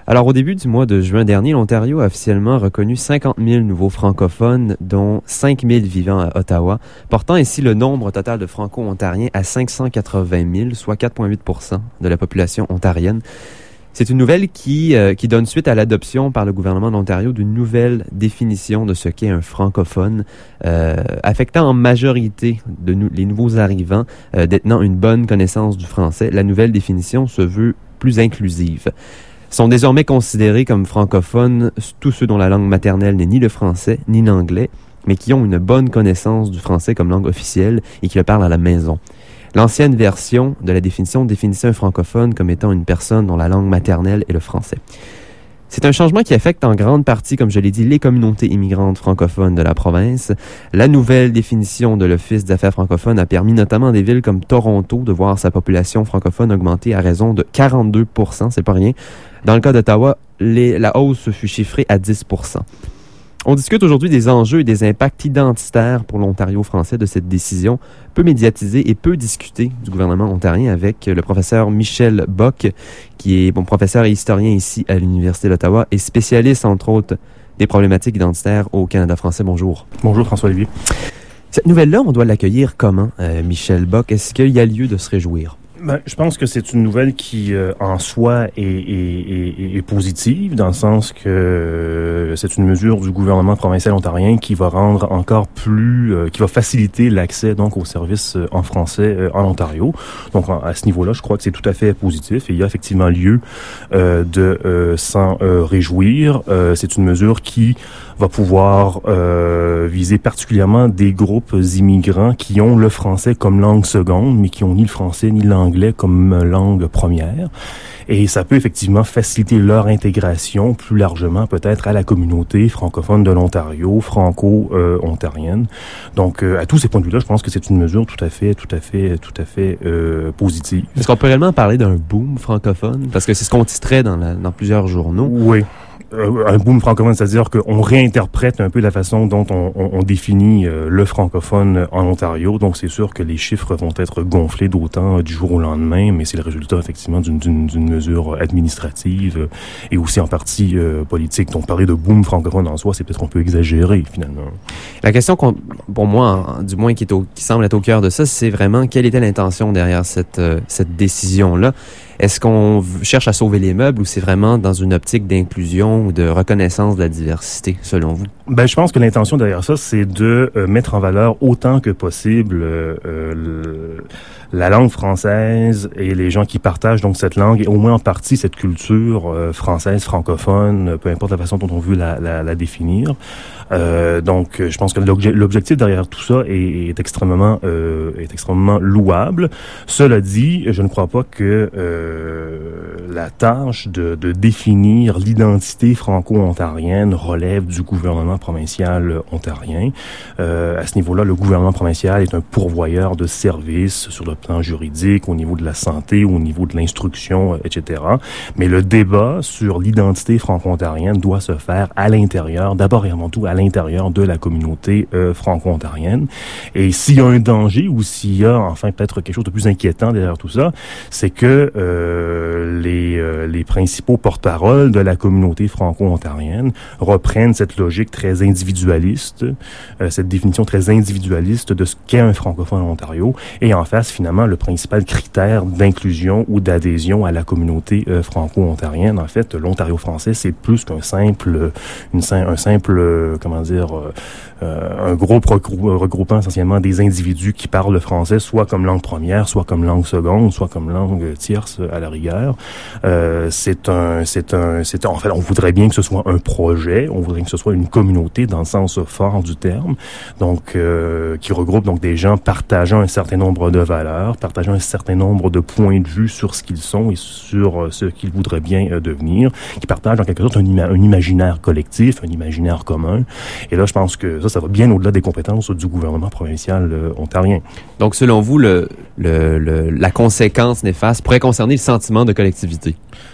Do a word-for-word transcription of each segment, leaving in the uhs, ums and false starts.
Alors, au début du mois de juin dernier, l'Ontario a officiellement reconnu cinquante mille nouveaux francophones, dont cinq mille vivant à Ottawa, portant ainsi le nombre total de franco-ontariens à cinq cent quatre-vingt mille, soit quatre virgule huit pour cent de la population ontarienne. C'est une nouvelle qui, euh, qui donne suite à l'adoption par le gouvernement de l'Ontario d'une nouvelle définition de ce qu'est un francophone, euh, affectant en majorité de nou- les nouveaux arrivants euh, détenant une bonne connaissance du français. La nouvelle définition se veut plus inclusive. Sont désormais considérés comme francophones tous ceux dont la langue maternelle n'est ni le français ni l'anglais, mais qui ont une bonne connaissance du français comme langue officielle et qui le parlent à la maison. L'ancienne version de la définition définissait un francophone comme étant une personne dont la langue maternelle est le français. C'est un changement qui affecte en grande partie, comme je l'ai dit, les communautés immigrantes francophones de la province. La nouvelle définition de l'Office des affaires francophones a permis notamment à des villes comme Toronto de voir sa population francophone augmenter à raison de quarante-deux pour cent, c'est pas rien. Dans le cas d'Ottawa, les, la hausse fut chiffrée à dix pour cent. On discute aujourd'hui des enjeux et des impacts identitaires pour l'Ontario français de cette décision, peu médiatisée et peu discutée du gouvernement ontarien, avec le professeur Michel Bock, qui est bon professeur et historien ici à l'Université d'Ottawa et spécialiste, entre autres, des problématiques identitaires au Canada français. Bonjour. Bonjour François-Olivier. Cette nouvelle-là, on doit l'accueillir comment, euh, Michel Bock? Est-ce qu'il y a lieu de se réjouir? Ben, je pense que c'est une nouvelle qui, euh, en soi, est, est, est, est positive, dans le sens que euh, c'est une mesure du gouvernement provincial ontarien qui va rendre encore plus, euh, qui va faciliter l'accès donc aux services euh, en français euh, en Ontario. Donc, en, à ce niveau-là, je crois que c'est tout à fait positif et il y a effectivement lieu euh, de euh, s'en euh, réjouir. Euh, c'est une mesure qui va pouvoir euh, viser particulièrement des groupes immigrants qui ont le français comme langue seconde, mais qui ont ni le français ni l'anglais comme langue première. Et ça peut effectivement faciliter leur intégration plus largement peut-être à la communauté francophone de l'Ontario, franco-ontarienne. Donc, euh, à tous ces points de vue-là, je pense que c'est une mesure tout à fait, tout à fait, tout à fait euh, positive. Est-ce qu'on peut réellement parler d'un boom francophone? Parce que c'est ce qu'on titrait dans, la, dans plusieurs journaux. Oui. Un boom francophone, c'est-à-dire qu'on réinterprète un peu la façon dont on, on, on définit euh, le francophone en Ontario. Donc, c'est sûr que les chiffres vont être gonflés d'autant euh, du jour au lendemain, mais c'est le résultat, effectivement, d'une, d'une, d'une mesure administrative euh, et aussi en partie euh, politique. Donc, parler de boom francophone en soi, c'est peut-être un peu exagéré, finalement. La question, qu'on, pour moi, du moins, qui, est au, qui semble être au cœur de ça, c'est vraiment quelle était l'intention derrière cette, euh, cette décision-là. Est-ce qu'on cherche à sauver les meubles ou c'est vraiment dans une optique d'inclusion ou de reconnaissance de la diversité, selon vous? Ben, je pense que l'intention derrière ça, c'est de euh, mettre en valeur autant que possible euh, euh, le, la langue française et les gens qui partagent donc cette langue et au moins en partie cette culture euh, française, francophone, peu importe la façon dont on veut la, la, la définir. Euh, donc, je pense que l'objectif derrière tout ça est, est extrêmement euh, est extrêmement louable. Cela dit, je ne crois pas que euh, la tâche de, de définir l'identité franco-ontarienne relève du gouvernement provincial ontarien. Euh, à ce niveau-là, le gouvernement provincial est un pourvoyeur de services sur le plan juridique, au niveau de la santé, au niveau de l'instruction, et cetera. Mais le débat sur l'identité franco-ontarienne doit se faire à l'intérieur, d'abord et avant tout à l'intérieur de la communauté euh, franco-ontarienne. Et s'il y a un danger ou s'il y a enfin peut-être quelque chose de plus inquiétant derrière tout ça, c'est que euh, les, euh, les principaux porte-parole de la communauté franco-ontarienne reprennent cette logique très individualiste, euh, cette définition très individualiste de ce qu'est un francophone en Ontario, et en face finalement le principal critère d'inclusion ou d'adhésion à la communauté euh, franco-ontarienne. En fait, l'Ontario français, c'est plus qu'un simple, une, un simple, euh, comment dire, euh, un groupe regroupant essentiellement des individus qui parlent le français, soit comme langue première, soit comme langue seconde, soit comme langue tierce à la rigueur. Euh, c'est un, c'est un, c'est en fait, on voudrait bien que ce soit un projet, on voudrait que ce soit une communauté dans le sens fort du terme, donc euh, qui regroupe donc des gens partageant un certain nombre de valeurs, partageant un certain nombre de points de vue sur ce qu'ils sont et sur ce qu'ils voudraient bien euh, devenir, qui partagent en quelque sorte un, ima- un imaginaire collectif, un imaginaire commun. Et là, je pense que ça, ça va bien au-delà des compétences du gouvernement provincial euh, ontarien. Donc, selon vous, le, le, le, la conséquence néfaste pourrait concerner le sentiment de collectivité?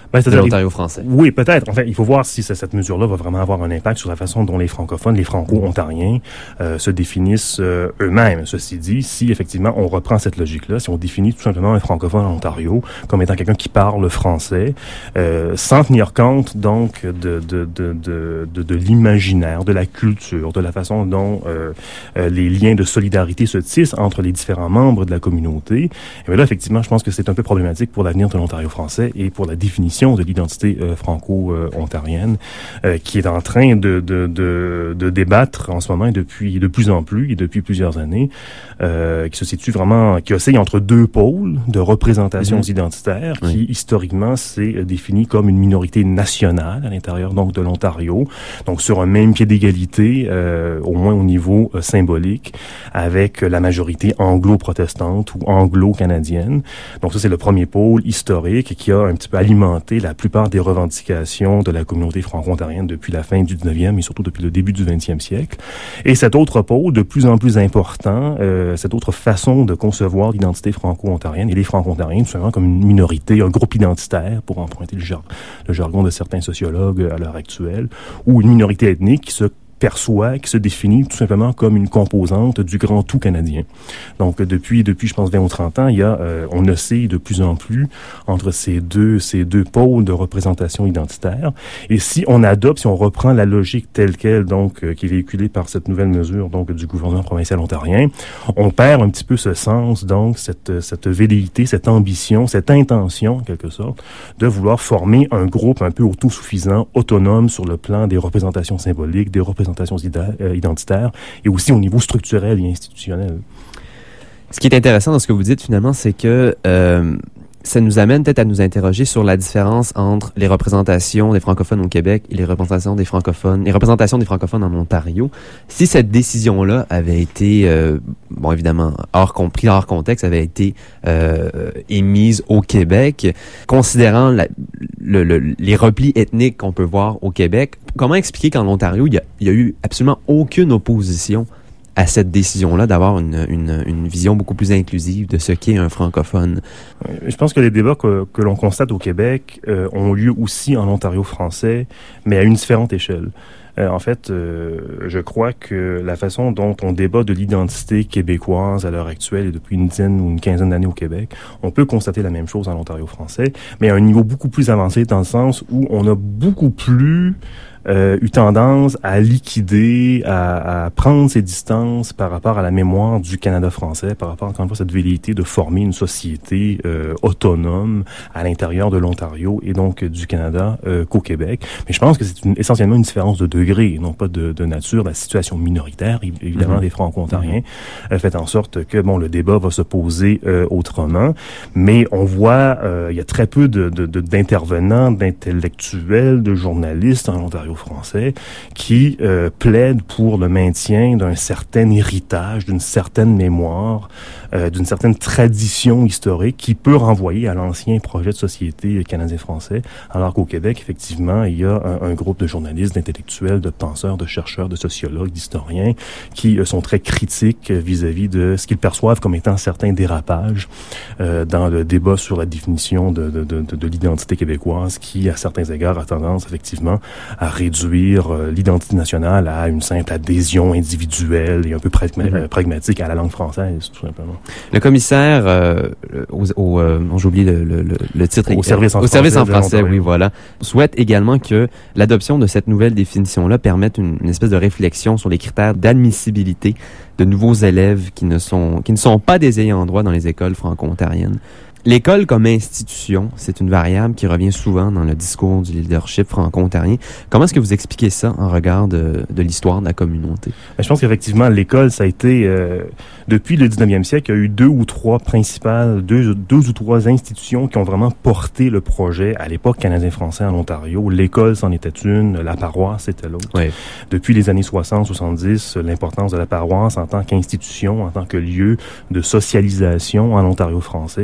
Ben, de l'Ontario français. Oui, peut-être. En fait, il faut voir si cette mesure-là va vraiment avoir un impact sur la façon dont les francophones, les franco-ontariens euh, se définissent euh, eux-mêmes. Ceci dit, si effectivement on reprend cette logique-là, si on définit tout simplement un francophone en Ontario comme étant quelqu'un qui parle français, euh, sans tenir compte donc de de de de de, de l'imaginaire, de la culture, de la façon dont euh, euh, les liens de solidarité se tissent entre les différents membres de la communauté, et bien là effectivement, je pense que c'est un peu problématique pour l'avenir de l'Ontario français et pour la définition de l'identité euh, franco-ontarienne euh, qui est en train de, de, de, de débattre en ce moment et depuis de plus en plus et depuis plusieurs années, euh, qui se situe vraiment, qui oscille entre deux pôles de représentations mm-hmm. identitaires oui. qui historiquement s'est défini comme une minorité nationale à l'intérieur donc de l'Ontario, donc sur un même pied d'égalité, euh, au moins au niveau euh, symbolique, avec la majorité anglo-protestante ou anglo-canadienne. Donc ça c'est le premier pôle historique qui a un petit peu alimenté la plupart des revendications de la communauté franco-ontarienne depuis la fin du dix-neuvième et surtout depuis le début du vingtième siècle. Et cet autre pôle, de plus en plus important, euh, cette autre façon de concevoir l'identité franco-ontarienne et les franco-ontariens, tout simplement comme une minorité, un groupe identitaire, pour emprunter le, jar- le jargon de certains sociologues à l'heure actuelle, ou une minorité ethnique qui se perçoit, qui se définit tout simplement comme une composante du grand tout canadien. Donc depuis depuis je pense vingt ou trente ans, il y a euh, on oscille de plus en plus entre ces deux ces deux pôles de représentation identitaire. Et si on adopte, si on reprend la logique telle quelle donc euh, qui est véhiculée par cette nouvelle mesure donc du gouvernement provincial ontarien, on perd un petit peu ce sens donc cette cette velléité, cette ambition, cette intention en quelque sorte de vouloir former un groupe un peu autosuffisant, autonome sur le plan des représentations symboliques, des représentations identitaires et aussi au niveau structurel et institutionnel. Ce qui est intéressant dans ce que vous dites finalement, c'est que euh, ça nous amène peut-être à nous interroger sur la différence entre les représentations des francophones au Québec et les représentations des francophones, les représentations des francophones en Ontario. Si cette décision-là avait été, euh, bon évidemment, hors compris, hors contexte, avait été euh, émise au Québec, considérant la, le, le, les replis ethniques qu'on peut voir au Québec, comment expliquer qu'en Ontario, il y a, il y a eu absolument aucune opposition à cette décision-là d'avoir une, une, une vision beaucoup plus inclusive de ce qu'est un francophone? Je pense que les débats que, que l'on constate au Québec euh, ont lieu aussi en Ontario français, mais à une différente échelle. Euh, en fait, euh, je crois que la façon dont on débat de l'identité québécoise à l'heure actuelle et depuis une dizaine ou une quinzaine d'années au Québec, on peut constater la même chose en Ontario français, mais à un niveau beaucoup plus avancé dans le sens où on a beaucoup plus Euh, eu tendance à liquider, à, à prendre ses distances par rapport à la mémoire du Canada français, par rapport encore une fois à cette velléité de former une société euh, autonome à l'intérieur de l'Ontario et donc du Canada euh, qu'au Québec. Mais je pense que c'est une, essentiellement une différence de degré, non pas de, de nature. La situation minoritaire, évidemment, mm-hmm. des Franco-Ontariens, mm-hmm. euh, fait en sorte que bon, le débat va se poser euh, autrement. Mais on voit, euh, il y a très peu de, de, de, d'intervenants, d'intellectuels, de journalistes en Ontario français qui euh, plaident pour le maintien d'un certain héritage, d'une certaine mémoire, euh, d'une certaine tradition historique qui peut renvoyer à l'ancien projet de société canadien-français, alors qu'au Québec, effectivement, il y a un, un groupe de journalistes, d'intellectuels, de penseurs, de chercheurs, de sociologues, d'historiens qui euh, sont très critiques vis-à-vis de ce qu'ils perçoivent comme étant certains dérapages euh, dans le débat sur la définition de, de, de, de l'identité québécoise qui, à certains égards, a tendance, effectivement, à réduire euh, l'identité nationale à une simple adhésion individuelle et un peu pragma- mm-hmm. euh, pragmatique à la langue française, tout simplement. Le commissaire, euh, au, au, euh, j'ai oublié le, le, le titre. Au service en au français. Service en français, oui, voilà. Souhaite également que l'adoption de cette nouvelle définition-là permette une, une espèce de réflexion sur les critères d'admissibilité de nouveaux élèves qui ne sont, qui ne sont pas des ayants droit dans les écoles franco-ontariennes. L'école comme institution, c'est une variable qui revient souvent dans le discours du leadership franco-ontarien. Comment est-ce que vous expliquez ça en regard de, de l'histoire de la communauté? Je pense qu'effectivement, l'école, ça a été, euh, depuis le dix-neuvième siècle, il y a eu deux ou trois principales, deux, deux ou trois institutions qui ont vraiment porté le projet à l'époque canadien-français en Ontario. L'école, c'en était une, la paroisse, c'était l'autre. Oui. Depuis les années soixante soixante-dix, l'importance de la paroisse en tant qu'institution, en tant que lieu de socialisation en Ontario français, euh,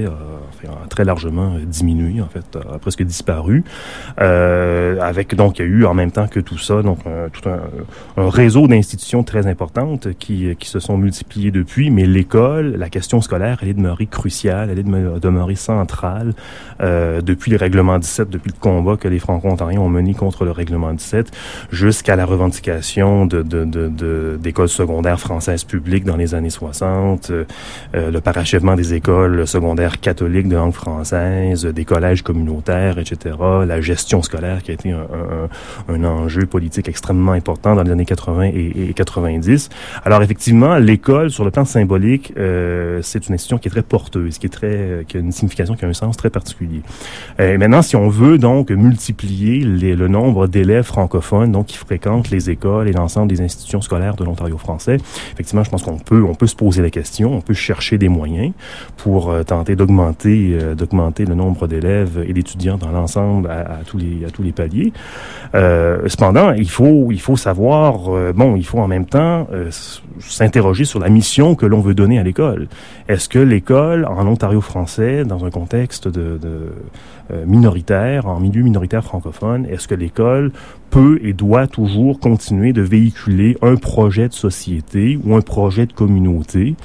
enfin, a très largement diminué, en fait, a presque disparu. Euh, avec donc, il y a eu en même temps que tout ça, donc un, tout un, un réseau d'institutions très importantes qui, qui se sont multipliées depuis, mais l'école, la question scolaire, elle est demeurée cruciale, elle est demeurée centrale euh, depuis le règlement dix-sept, depuis le combat que les Franco-Ontariens ont mené contre le règlement dix-sept, jusqu'à la revendication de, de, de, de, d'écoles secondaires françaises publiques dans les années soixante, euh, le parachèvement des écoles secondaires catholiques de langue française, des collèges communautaires, et cetera, la gestion scolaire qui a été un, un, un enjeu politique extrêmement important dans les années quatre-vingts et, et quatre-vingt-dix. Alors effectivement, l'école, sur le plan symbolique, euh, c'est une institution qui est très porteuse, qui est très, qui a une signification, qui a un sens très particulier. Et maintenant, si on veut donc multiplier les, le nombre d'élèves francophones donc qui fréquentent les écoles et l'ensemble des institutions scolaires de l'Ontario français, effectivement, je pense qu'on peut, on peut se poser la question, on peut chercher des moyens pour euh, tenter d'augmenter, euh, d'augmenter le nombre d'élèves et d'étudiants dans l'ensemble à, à tous les, à tous les paliers. Euh, cependant, il faut, il faut savoir, euh, bon, il faut en même temps euh, s'interroger sur la mission que l'on veut donner à l'école. Est-ce que l'école en Ontario français, dans un contexte de, de euh, minoritaire, en milieu minoritaire francophone, est-ce que l'école peut et doit toujours continuer de véhiculer un projet de société ou un projet de communauté?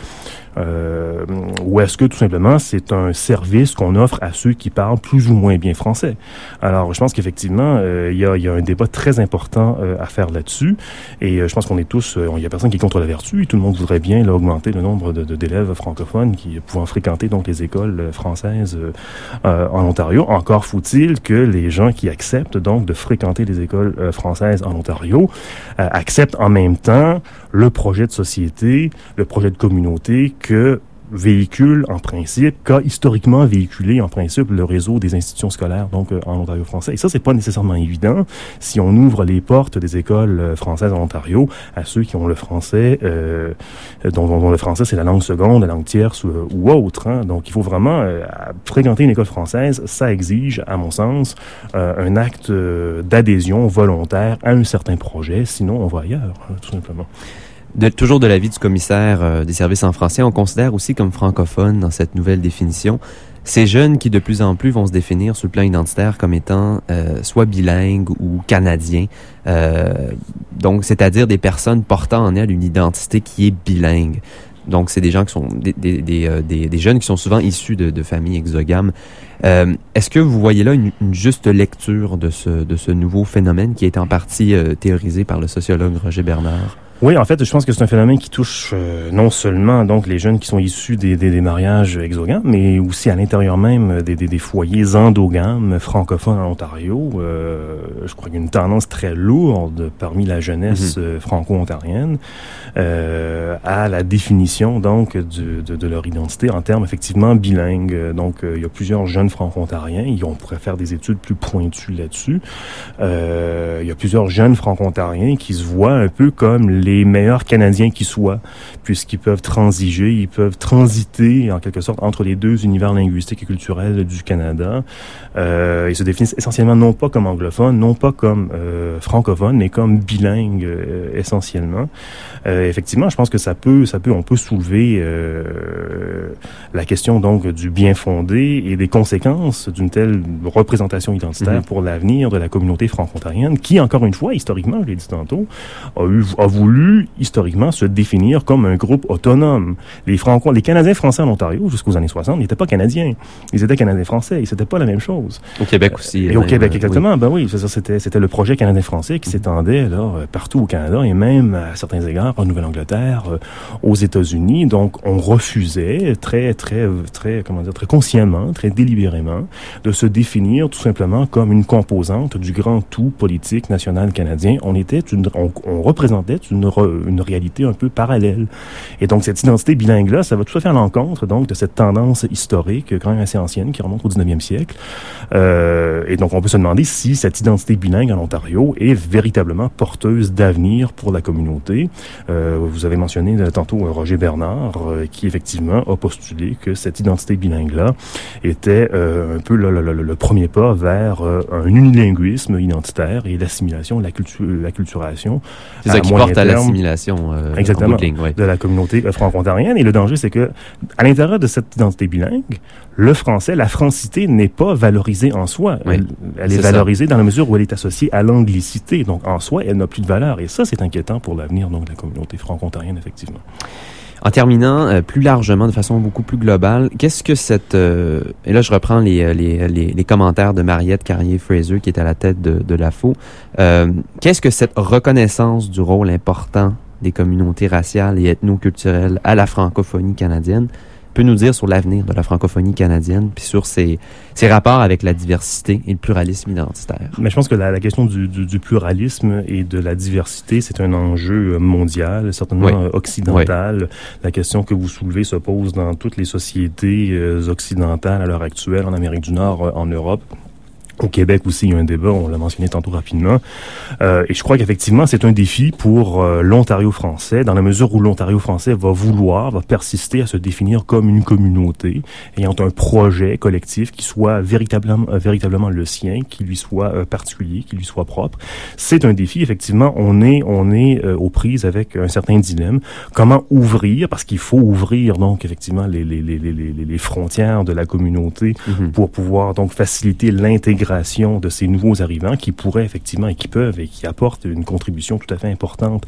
Euh, ou est-ce que tout simplement c'est un service qu'on offre à ceux qui parlent plus ou moins bien français? Alors, je pense qu'effectivement, euh, il y a, il y a un débat très important euh, à faire là-dessus, et euh, je pense qu'on est tous, euh, il y a personne qui est contre la vertu, et tout le monde voudrait bien là, augmenter le nombre de, de, d'élèves francophones qui pouvant fréquenter donc les écoles françaises euh, euh, en Ontario. Encore faut-il que les gens qui acceptent donc de fréquenter les écoles euh, françaises en Ontario euh, acceptent en même temps le projet de société, le projet de communauté que véhicule en principe, qu'a historiquement véhiculé en principe le réseau des institutions scolaires donc euh, en Ontario français. Et ça, c'est pas nécessairement évident si on ouvre les portes des écoles euh, françaises en Ontario à ceux qui ont le français, euh, dont, dont le français c'est la langue seconde, la langue tierce ou, ou autre. Hein. Donc, il faut vraiment euh, fréquenter une école française. Ça exige, à mon sens, euh, un acte euh, d'adhésion volontaire à un certain projet. Sinon, on va ailleurs, hein, tout simplement. De, toujours de l'avis du commissaire euh, des services en français, on considère aussi comme francophone dans cette nouvelle définition ces jeunes qui de plus en plus vont se définir sur le plan identitaire comme étant euh, soit bilingues ou canadiens, euh, donc c'est-à-dire des personnes portant en elles une identité qui est bilingue. Donc c'est des gens qui sont des, des, des, euh, des, des jeunes qui sont souvent issus de, de familles exogames. Euh, est-ce que vous voyez là une, une juste lecture de ce, de ce nouveau phénomène qui a été en partie euh, théorisé par le sociologue Roger Bernard? Oui, en fait, je pense que c'est un phénomène qui touche euh, non seulement donc les jeunes qui sont issus des, des, des mariages exogames, mais aussi à l'intérieur même des, des, des foyers endogames francophones en Ontario. Euh, je crois qu'il y a une tendance très lourde parmi la jeunesse mm-hmm. euh, franco-ontarienne euh, à la définition donc du, de, de leur identité en termes effectivement bilingues. Donc, euh, il y a plusieurs jeunes franco-ontariens. On pourrait faire des études plus pointues là-dessus. Euh, il y a plusieurs jeunes franco-ontariens qui se voient un peu comme les les meilleurs Canadiens qui soient, puisqu'ils peuvent transiger, ils peuvent transiter en quelque sorte entre les deux univers linguistiques et culturels du Canada. Euh, ils se définissent essentiellement non pas comme anglophones, non pas comme euh, francophones, mais comme bilingues euh, essentiellement. Euh, effectivement, je pense que ça peut, ça peut, on peut soulever euh, la question donc du bien fondé et des conséquences d'une telle représentation identitaire mm-hmm. pour l'avenir de la communauté franco-ontarienne, qui encore une fois, historiquement, je l'ai dit tantôt, a eu, a voulu historiquement se définir comme un groupe autonome. Les Franco, les Canadiens français en Ontario jusqu'aux années soixante n'étaient pas Canadiens, ils étaient Canadiens français, et c'était pas la même chose. Au Québec aussi. Et au Québec exactement. Oui. Ben oui, ça, c'était c'était le projet canadien français qui s'étendait là partout au Canada et même à certains égards en Nouvelle-Angleterre, aux États-Unis. Donc on refusait très très très comment dire très consciemment, très délibérément de se définir tout simplement comme une composante du grand tout politique national canadien. On était une on, on représentait une une réalité un peu parallèle. Et donc, cette identité bilingue-là, ça va tout à fait à l'encontre, donc, de cette tendance historique, quand même assez ancienne, qui remonte au dix-neuvième siècle. Euh, et donc, on peut se demander si cette identité bilingue en Ontario est véritablement porteuse d'avenir pour la communauté. Euh, vous avez mentionné tantôt Roger Bernard, euh, qui, effectivement, a postulé que cette identité bilingue-là était euh, un peu le, le, le, le premier pas vers euh, un unilinguisme identitaire et l'assimilation, la culture, l'acculturation. C'est ça qui porte à la l'assimilation euh, exactement, en bout de ligne, ouais. de la communauté euh, franco-ontarienne. Et le danger, c'est que à l'intérieur de cette identité bilingue, le français, la francité n'est pas valorisée en soi. Oui, elle, elle est, est valorisée ça. Dans la mesure où elle est associée à l'anglicité. Donc, en soi, elle n'a plus de valeur. Et ça, c'est inquiétant pour l'avenir donc de la communauté franco-ontarienne, effectivement. En terminant, euh, plus largement, de façon beaucoup plus globale, qu'est-ce que cette... Euh, et là, je reprends les, les, les, les commentaires de Mariette Carrier-Fraser, qui est à la tête de, de l'A F O. Euh, qu'est-ce que cette reconnaissance du rôle important des communautés raciales et ethno-culturelles à la francophonie canadienne peut nous dire sur l'avenir de la francophonie canadienne, puis sur ses, ses rapports avec la diversité et le pluralisme identitaire? Mais je pense que la, la question du, du, du pluralisme et de la diversité, c'est un enjeu mondial, certainement oui. occidental. Oui. La question que vous soulevez se pose dans toutes les sociétés euh, occidentales à l'heure actuelle, en Amérique du Nord, euh, en Europe. Au Québec aussi, il y a un débat, on l'a mentionné tantôt rapidement. Euh, et je crois qu'effectivement, c'est un défi pour euh, l'Ontario français, dans la mesure où l'Ontario français va vouloir, va persister à se définir comme une communauté, ayant un projet collectif qui soit véritablement, euh, véritablement le sien, qui lui soit euh, particulier, qui lui soit propre. C'est un défi, effectivement. On est, on est euh, aux prises avec un certain dilemme. Comment ouvrir, parce qu'il faut ouvrir, donc, effectivement, les, les, les, les, les, les frontières de la communauté mm-hmm. pour pouvoir, donc, faciliter l'intégration de ces nouveaux arrivants qui pourraient effectivement et qui peuvent et qui apportent une contribution tout à fait importante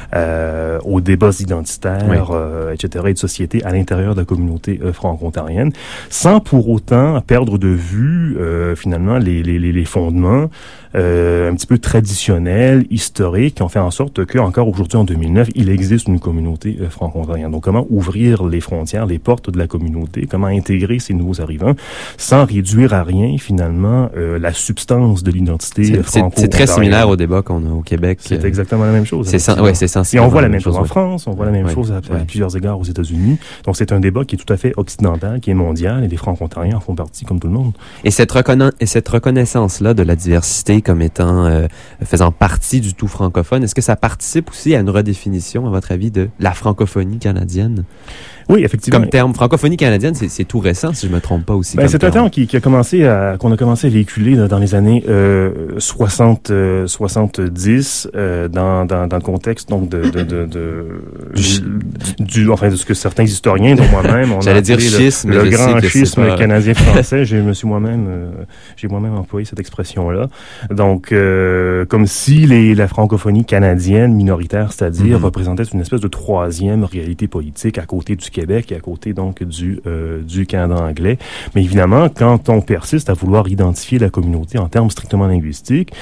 euh, aux débats identitaires, oui. euh, et cetera, et de société à l'intérieur de la communauté euh, franco-ontarienne, sans pour autant perdre de vue euh, finalement les, les, les fondements euh, un petit peu traditionnels, historiques, qui ont fait en sorte que encore aujourd'hui en deux mille neuf, il existe une communauté euh, franco-ontarienne. Donc comment ouvrir les frontières, les portes de la communauté, comment intégrer ces nouveaux arrivants sans réduire à rien finalement euh, la substance de l'identité c'est, franco-ontarienne. C'est très similaire au débat qu'on a au Québec. C'est exactement la même chose. C'est, sen- ouais, c'est sensible. Et on voit la même chose en France, on voit la même ouais. chose à, à ouais. plusieurs égards aux États-Unis. Donc c'est un débat qui est tout à fait occidental, qui est mondial, et les franco-ontariens en font partie comme tout le monde. Et cette, reconna- et cette reconnaissance-là de la diversité comme étant, euh, faisant partie du tout francophone, est-ce que ça participe aussi à une redéfinition, à votre avis, de la francophonie canadienne? Oui, effectivement. Comme terme, francophonie canadienne, c'est, c'est tout récent, si je me trompe pas aussi. Ben, c'est terme. un terme qui, qui a commencé à, qu'on a commencé à véhiculer là, dans les années euh, soixante, euh, soixante-dix, euh, dans, dans, dans le contexte donc de, de, de, de du, du, enfin de ce que certains historiens, dont moi-même, on J'allais a dire schisme, le, le grand que schisme canadien-français. J'ai me suis moi-même, euh, j'ai moi-même employé cette expression-là. Donc, euh, comme si les, la francophonie canadienne minoritaire, c'est-à-dire mm-hmm. représentait une espèce de troisième réalité politique à côté du Québec et à côté donc du euh, du Canada anglais. Mais évidemment, quand on persiste à vouloir identifier la communauté en termes strictement linguistiques,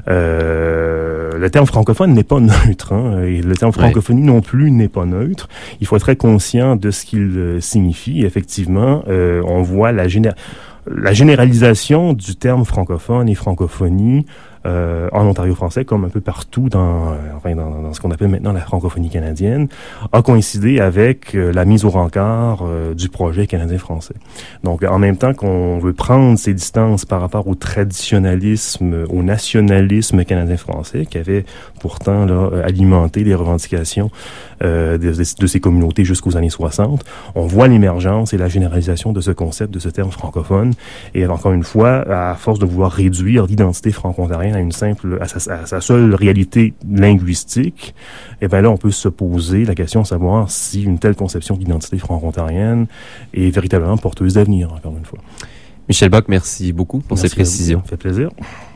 euh, le terme francophone n'est pas neutre. Hein, et le terme francophonie ouais. non plus n'est pas neutre. Il faut être très conscient de ce qu'il euh, signifie. Et effectivement, euh, on voit la, géné- la généralisation du terme francophone et francophonie Euh, en Ontario français, comme un peu partout dans, euh, enfin, dans, dans ce qu'on appelle maintenant la francophonie canadienne, a coïncidé avec euh, la mise au rencard euh, du projet canadien-français. Donc, en même temps qu'on veut prendre ses distances par rapport au traditionnalisme, au nationalisme canadien-français, qui avait pourtant là, alimenté les revendications euh, de, de, de ces communautés jusqu'aux années soixante, on voit l'émergence et la généralisation de ce concept, de ce terme francophone. Et encore une fois, à force de vouloir réduire l'identité franco-ontarienne à une simple, à sa, à sa seule réalité linguistique, et bien là, on peut se poser la question de savoir si une telle conception d'identité franco-ontarienne est véritablement porteuse d'avenir, encore une fois. Michel Bock, merci beaucoup pour merci ces précisions. Ça fait plaisir.